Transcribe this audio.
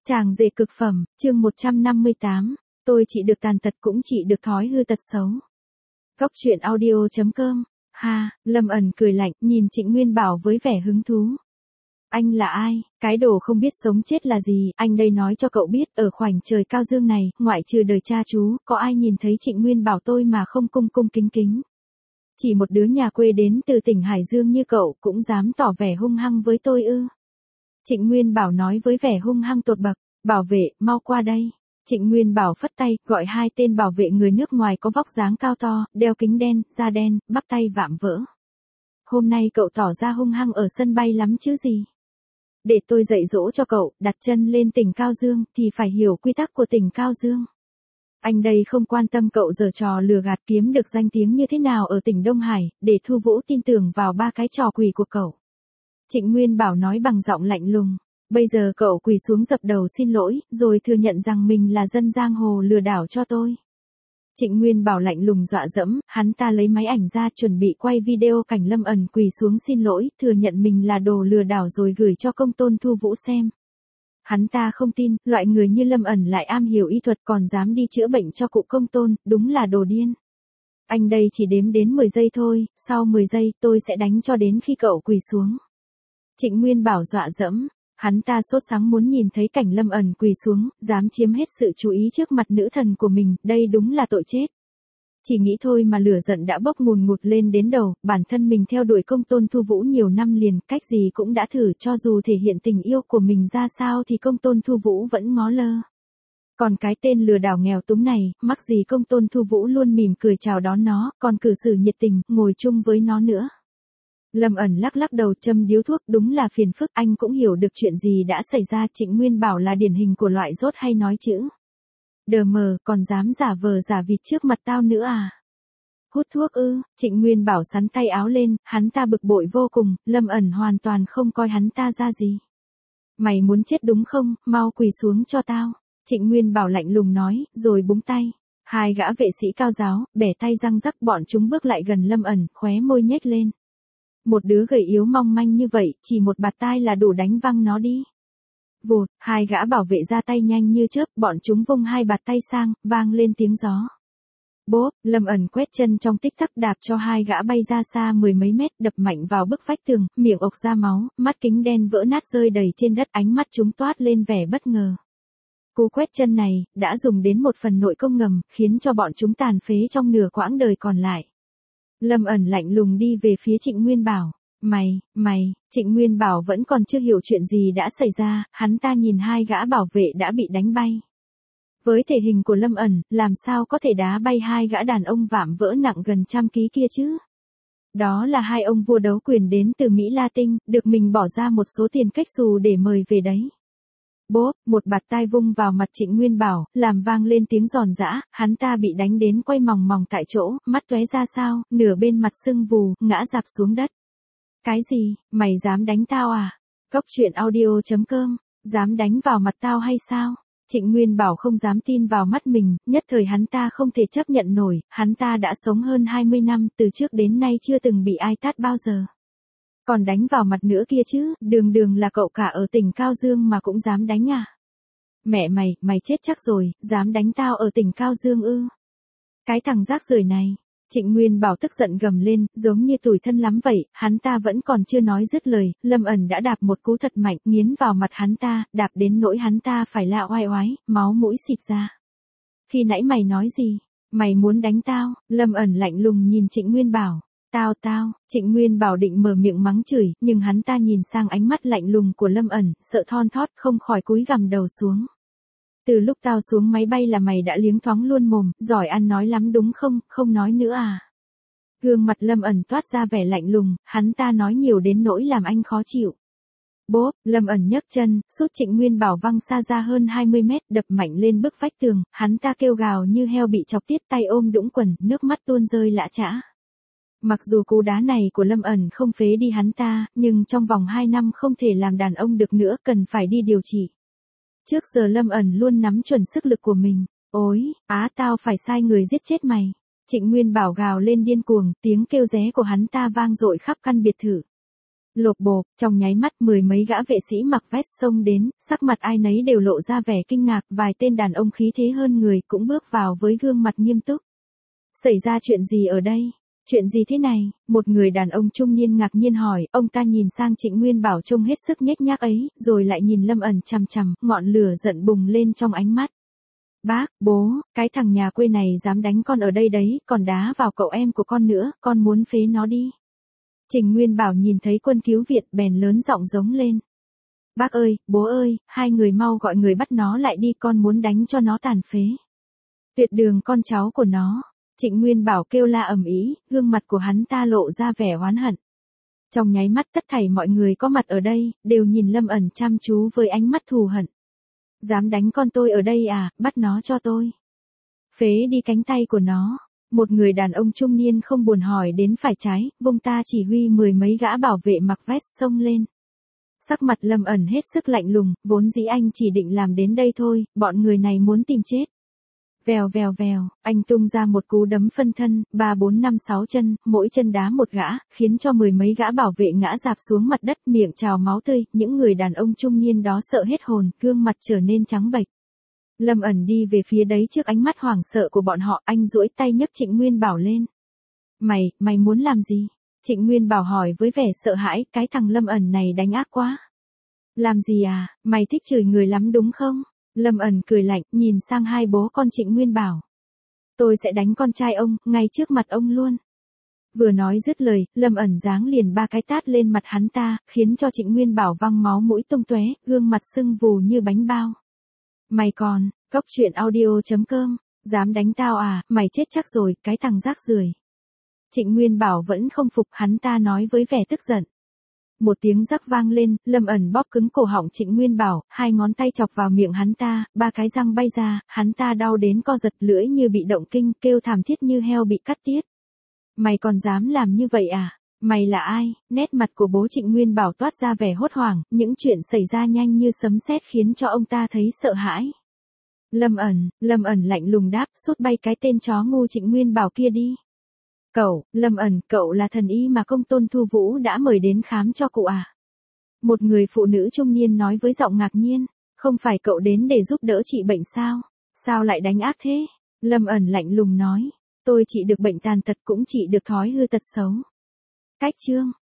Chàng rể cực phẩm, chương 158, tôi chỉ được tàn tật cũng chỉ được thói hư tật xấu. Góc truyện audio.com. Ha, Lâm ẩn cười lạnh, nhìn Trịnh Nguyên Bảo với vẻ hứng thú. Anh là ai, cái đồ không biết sống chết là gì, anh đây nói cho cậu biết, ở khoảnh trời cao dương này, ngoại trừ đời cha chú, có ai nhìn thấy Trịnh Nguyên Bảo tôi mà không cung cung kính kính. Chỉ một đứa nhà quê đến từ tỉnh Hải Dương như cậu cũng dám tỏ vẻ hung hăng với tôi ư. Trịnh Nguyên Bảo nói với vẻ hung hăng tột bậc, bảo vệ, mau qua đây. Trịnh Nguyên Bảo phất tay, gọi hai tên bảo vệ người nước ngoài có vóc dáng cao to, đeo kính đen, da đen, bắp tay vạm vỡ. Hôm nay cậu tỏ ra hung hăng ở sân bay lắm chứ gì. Để tôi dạy dỗ cho cậu, đặt chân lên tỉnh Cao Dương thì phải hiểu quy tắc của tỉnh Cao Dương. Anh đây không quan tâm cậu giở trò lừa gạt kiếm được danh tiếng như thế nào ở tỉnh Đông Hải, để Thu Vũ tin tưởng vào ba cái trò quỷ của cậu. Trịnh Nguyên Bảo nói bằng giọng lạnh lùng. Bây giờ cậu quỳ xuống dập đầu xin lỗi, rồi thừa nhận rằng mình là dân giang hồ lừa đảo cho tôi. Trịnh Nguyên Bảo lạnh lùng dọa dẫm, hắn ta lấy máy ảnh ra chuẩn bị quay video cảnh Lâm ẩn quỳ xuống xin lỗi, thừa nhận mình là đồ lừa đảo rồi gửi cho công tôn Thu Vũ xem. Hắn ta không tin, loại người như Lâm ẩn lại am hiểu y thuật còn dám đi chữa bệnh cho cụ công tôn, đúng là đồ điên. Anh đây chỉ đếm đến 10 giây thôi, sau 10 giây tôi sẽ đánh cho đến khi cậu quỳ xuống. Trịnh Nguyên Bảo dọa dẫm. Hắn ta sốt sắng muốn nhìn thấy cảnh Lâm ẩn quỳ xuống, dám chiếm hết sự chú ý trước mặt nữ thần của mình, đây đúng là tội chết. Chỉ nghĩ thôi mà lửa giận đã bốc ngùn ngụt lên đến đầu, bản thân mình theo đuổi công tôn Thu Vũ nhiều năm liền, cách gì cũng đã thử, cho dù thể hiện tình yêu của mình ra sao thì công tôn Thu Vũ vẫn ngó lơ. Còn cái tên lừa đảo nghèo túng này, mắc gì công tôn Thu Vũ luôn mỉm cười chào đón nó, còn cử xử nhiệt tình, ngồi chung với nó nữa. Lâm ẩn lắc lắc đầu châm điếu thuốc, đúng là phiền phức, anh cũng hiểu được chuyện gì đã xảy ra. Trịnh Nguyên Bảo là điển hình của loại dốt hay nói chữ đờ mờ, còn dám giả vờ giả vịt trước mặt tao nữa à. Hút thuốc ư? Trịnh Nguyên Bảo sắn tay áo lên, hắn ta bực bội vô cùng, Lâm ẩn hoàn toàn không coi hắn ta ra gì. Mày muốn chết đúng không, mau quỳ xuống cho tao. Trịnh Nguyên Bảo lạnh lùng nói, rồi búng tay. Hai gã vệ sĩ cao giáo, bẻ tay răng rắc, bọn chúng bước lại gần Lâm ẩn, khóe môi nhếch lên. Một đứa gầy yếu mong manh như vậy, chỉ một bạt tai là đủ đánh văng nó đi. Vụt, hai gã bảo vệ ra tay nhanh như chớp, bọn chúng vung hai bạt tay sang, vang lên tiếng gió. Bốp, Lâm ẩn quét chân trong tích tắc đạp cho hai gã bay ra xa 10 mấy mét, đập mạnh vào bức vách tường, miệng ộc ra máu, mắt kính đen vỡ nát rơi đầy trên đất, ánh mắt chúng toát lên vẻ bất ngờ. Cú quét chân này, đã dùng đến một phần nội công ngầm, khiến cho bọn chúng tàn phế trong nửa quãng đời còn lại. Lâm ẩn lạnh lùng đi về phía Trịnh Nguyên Bảo. Mày, Trịnh Nguyên Bảo vẫn còn chưa hiểu chuyện gì đã xảy ra, hắn ta nhìn hai gã bảo vệ đã bị đánh bay. Với thể hình của Lâm ẩn, làm sao có thể đá bay hai gã đàn ông vạm vỡ nặng gần 100 ký kia chứ? Đó là hai ông vua đấu quyền đến từ Mỹ Latin, được mình bỏ ra một số tiền cách xù để mời về đấy. Bốp, một bạt tai vung vào mặt Trịnh Nguyên Bảo, làm vang lên tiếng giòn giã, hắn ta bị đánh đến quay mòng mòng tại chỗ, mắt tóe ra sao, nửa bên mặt sưng vù, ngã rạp xuống đất. Cái gì, mày dám đánh tao à? Góc truyện audio.com, dám đánh vào mặt tao hay sao? Trịnh Nguyên Bảo không dám tin vào mắt mình, nhất thời hắn ta không thể chấp nhận nổi, hắn ta đã sống hơn 20 năm, từ trước đến nay chưa từng bị ai tát bao giờ. Còn đánh vào mặt nữa kia chứ, đường là cậu cả ở tỉnh Cao Dương mà cũng dám đánh à? Mẹ mày chết chắc rồi, dám đánh tao ở tỉnh Cao Dương ư? Cái thằng rác rưởi này. Trịnh Nguyên Bảo tức giận gầm lên, giống như tủi thân lắm vậy, hắn ta vẫn còn chưa nói dứt lời, Lâm ẩn đã đạp một cú thật mạnh, nghiến vào mặt hắn ta, đạp đến nỗi hắn ta phải la oai oái, máu mũi xịt ra. Khi nãy mày nói gì? Mày muốn đánh tao? Lâm ẩn lạnh lùng nhìn Trịnh Nguyên Bảo. Tao, Trịnh Nguyên Bảo định mở miệng mắng chửi, nhưng hắn ta nhìn sang ánh mắt lạnh lùng của Lâm ẩn, sợ thon thót không khỏi cúi gằm đầu xuống. Từ lúc tao xuống máy bay là mày đã liếng thoáng luôn mồm, giỏi ăn nói lắm đúng không, không nói nữa à? Gương mặt Lâm ẩn toát ra vẻ lạnh lùng, hắn ta nói nhiều đến nỗi làm anh khó chịu. Bốp, Lâm ẩn nhấc chân, sút Trịnh Nguyên Bảo văng xa ra hơn 20 mét, đập mạnh lên bức vách tường, hắn ta kêu gào như heo bị chọc tiết, tay ôm đũng quần, nước mắt tuôn rơi lã chã. Mặc dù cú đá này của Lâm ẩn không phế đi hắn ta, nhưng trong vòng 2 năm không thể làm đàn ông được nữa, cần phải đi điều trị. Trước giờ Lâm ẩn luôn nắm chuẩn sức lực của mình. Ôi, tao phải sai người giết chết mày. Trịnh Nguyên Bảo gào lên điên cuồng, tiếng kêu ré của hắn ta vang dội khắp căn biệt thự. Lộp bộp, trong nháy mắt mười mấy gã vệ sĩ mặc vest xông đến, sắc mặt ai nấy đều lộ ra vẻ kinh ngạc, vài tên đàn ông khí thế hơn người cũng bước vào với gương mặt nghiêm túc. Xảy ra chuyện gì ở đây? Chuyện gì thế này? Một người đàn ông trung niên ngạc nhiên hỏi, ông ta nhìn sang Trịnh Nguyên Bảo trông hết sức nhếch nhác ấy, rồi lại nhìn Lâm ẩn chằm chằm, ngọn lửa giận bùng lên trong ánh mắt. Bác, bố, cái thằng nhà quê này dám đánh con ở đây đấy, còn đá vào cậu em của con nữa, con muốn phế nó đi. Trịnh Nguyên Bảo nhìn thấy quân cứu viện bèn lớn giọng giống lên. Bác ơi, bố ơi, hai người mau gọi người bắt nó lại đi, con muốn đánh cho nó tàn phế. Tuyệt đường con cháu của nó. Trịnh Nguyên Bảo kêu la ầm ĩ, gương mặt của hắn ta lộ ra vẻ oán hận. Trong nháy mắt tất thảy mọi người có mặt ở đây, đều nhìn Lâm ẩn chăm chú với ánh mắt thù hận. Dám đánh con tôi ở đây à, bắt nó cho tôi. Phế đi cánh tay của nó. Một người đàn ông trung niên không buồn hỏi đến phải trái, vung ta chỉ huy mười mấy gã bảo vệ mặc vest xông lên. Sắc mặt Lâm ẩn hết sức lạnh lùng, vốn dĩ anh chỉ định làm đến đây thôi, bọn người này muốn tìm chết. Vèo vèo vèo, anh tung ra một cú đấm phân thân, 3 4 5 6 chân, mỗi chân đá một gã, khiến cho mười mấy gã bảo vệ ngã rạp xuống mặt đất, miệng trào máu tươi, những người đàn ông trung niên đó sợ hết hồn, gương mặt trở nên trắng bệch. Lâm ẩn đi về phía đấy trước ánh mắt hoảng sợ của bọn họ, anh duỗi tay nhấc Trịnh Nguyên Bảo lên. Mày muốn làm gì? Trịnh Nguyên Bảo hỏi với vẻ sợ hãi, cái thằng Lâm ẩn này đánh ác quá. Làm gì à, mày thích chửi người lắm đúng không? Lâm ẩn cười lạnh, nhìn sang hai bố con Trịnh Nguyên Bảo. Tôi sẽ đánh con trai ông, ngay trước mặt ông luôn. Vừa nói dứt lời, Lâm ẩn giáng liền 3 cái tát lên mặt hắn ta, khiến cho Trịnh Nguyên Bảo văng máu mũi tung tóe, gương mặt sưng vù như bánh bao. Mày còn, cóc truyện audio.com, dám đánh tao à, mày chết chắc rồi, cái thằng rác rưởi. Trịnh Nguyên Bảo vẫn không phục, hắn ta nói với vẻ tức giận. Một tiếng rắc vang lên, Lâm ẩn bóp cứng cổ họng Trịnh Nguyên Bảo, 2 ngón tay chọc vào miệng hắn ta, 3 cái răng bay ra, hắn ta đau đến co giật lưỡi như bị động kinh, kêu thảm thiết như heo bị cắt tiết. Mày còn dám làm như vậy à? Mày là ai? Nét mặt của bố Trịnh Nguyên Bảo toát ra vẻ hốt hoảng, những chuyện xảy ra nhanh như sấm sét khiến cho ông ta thấy sợ hãi. Lâm ẩn lạnh lùng đáp, sút bay cái tên chó ngu Trịnh Nguyên Bảo kia đi. Lâm ẩn, cậu là thần y mà công tôn Thu Vũ đã mời đến khám cho cụ à? Một người phụ nữ trung niên nói với giọng ngạc nhiên, không phải cậu đến để giúp đỡ trị bệnh sao? Sao lại đánh ác thế? Lâm ẩn lạnh lùng nói, tôi trị được bệnh tàn tật cũng trị được thói hư tật xấu. Cách chương